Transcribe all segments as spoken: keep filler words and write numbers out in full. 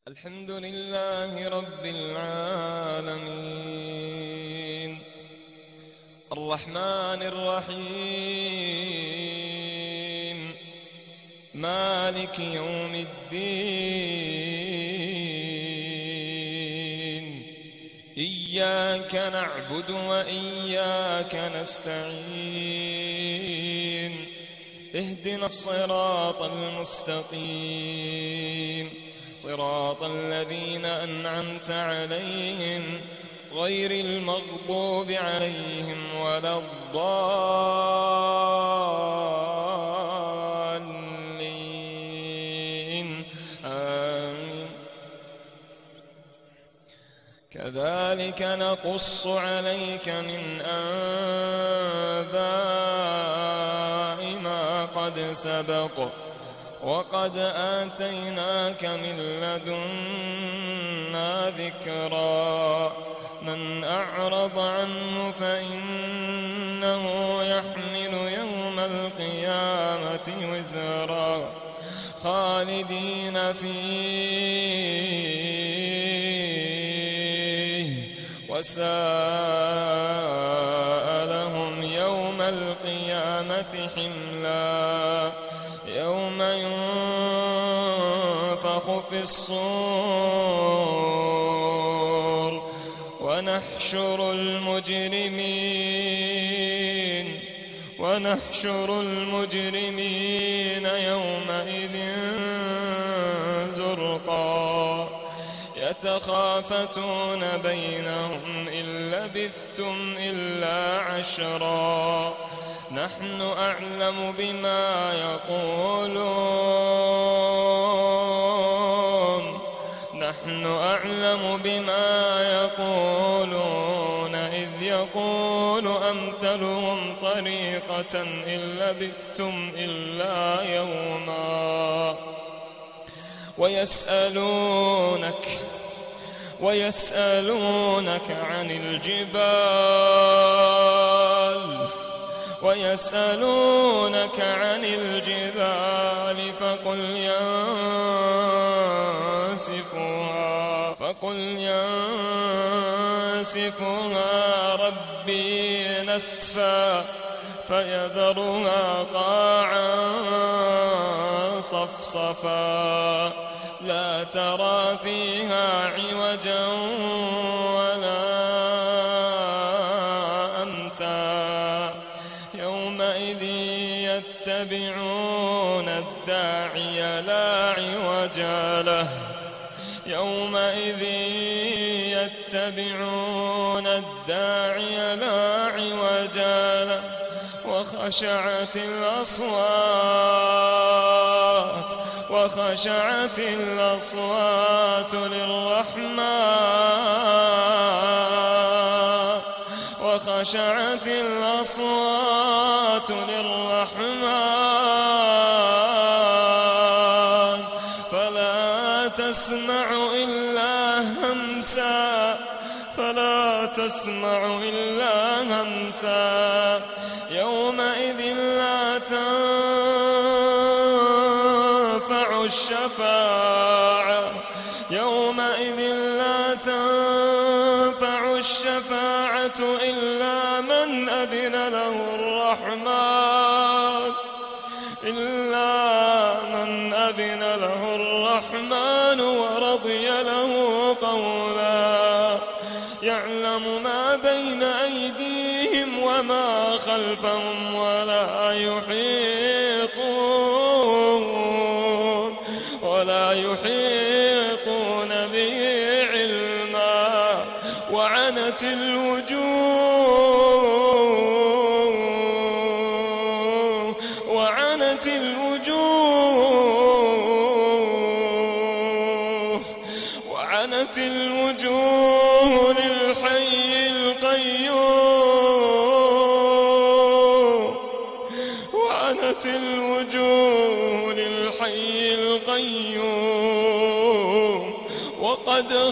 الحمد لله رب العالمين الرحمن الرحيم مالك يوم الدين إياك نعبد وإياك نستعين اهدنا الصراط المستقيم صراط الذين أنعمت عليهم غير المغضوب عليهم ولا الضالين آمين. كذلك نقص عليك من أنباء ما قد سبق وقد آتيناك من لدنا ذكرا من أعرض عنه فإنه يحمل يوم القيامة وزرا خالدين فيه وساء لهم يوم القيامة حملا يوم ينفخ في الصور ونحشر المجرمين ونحشر المجرمين يومئذ زرقا يتخافتون بينهم إن لبثتم إلا عشرا نحن أعلم بما يقولون نحن أعلم بما يقولون إذ يقول أمثلهم طريقة إن لبثتم إلا يوما ويسألونك ويسألونك عن الجبال ويسألونك عن الجبال فقل ينسفها فقل ينسفها ربي نسفا فيذرها قاعا صفصفا لا ترى فيها عوجا ولا أمتا يومئذ يتبعون الداعي لا عوج له يومئذ يتبعون الداعي لا عوج له وخشعت الأصوات وخشعت الأصوات للرحمن وخشعت الأصوات للرحمن فلا تسمع إلا همسا فلا تسمع إلا همسا يومئذ لا تنفع الشفاعة يومئذ لا تنفع الشفاعة إلا من أذن له الرحمن إلا من أذن له الرحمن ورضي له قولا يعلم ما بين أيديهم وما خلفهم ولا يحيطون ولا يحيطون به علما وعنت الوجوه وعنت الوجوه وعنت الوجوه للحي القيوم وعنت الوجوه للحي القيوم وقد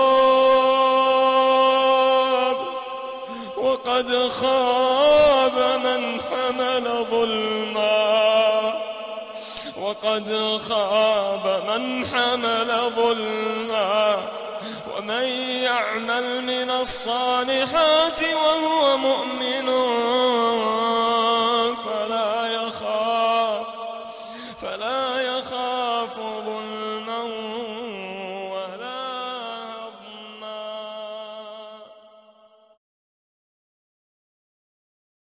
خاب وقد خاب من حمل ظلما وقد وقد خاب من حمل ظلما ومن يعمل من الصالحات وهو مؤمن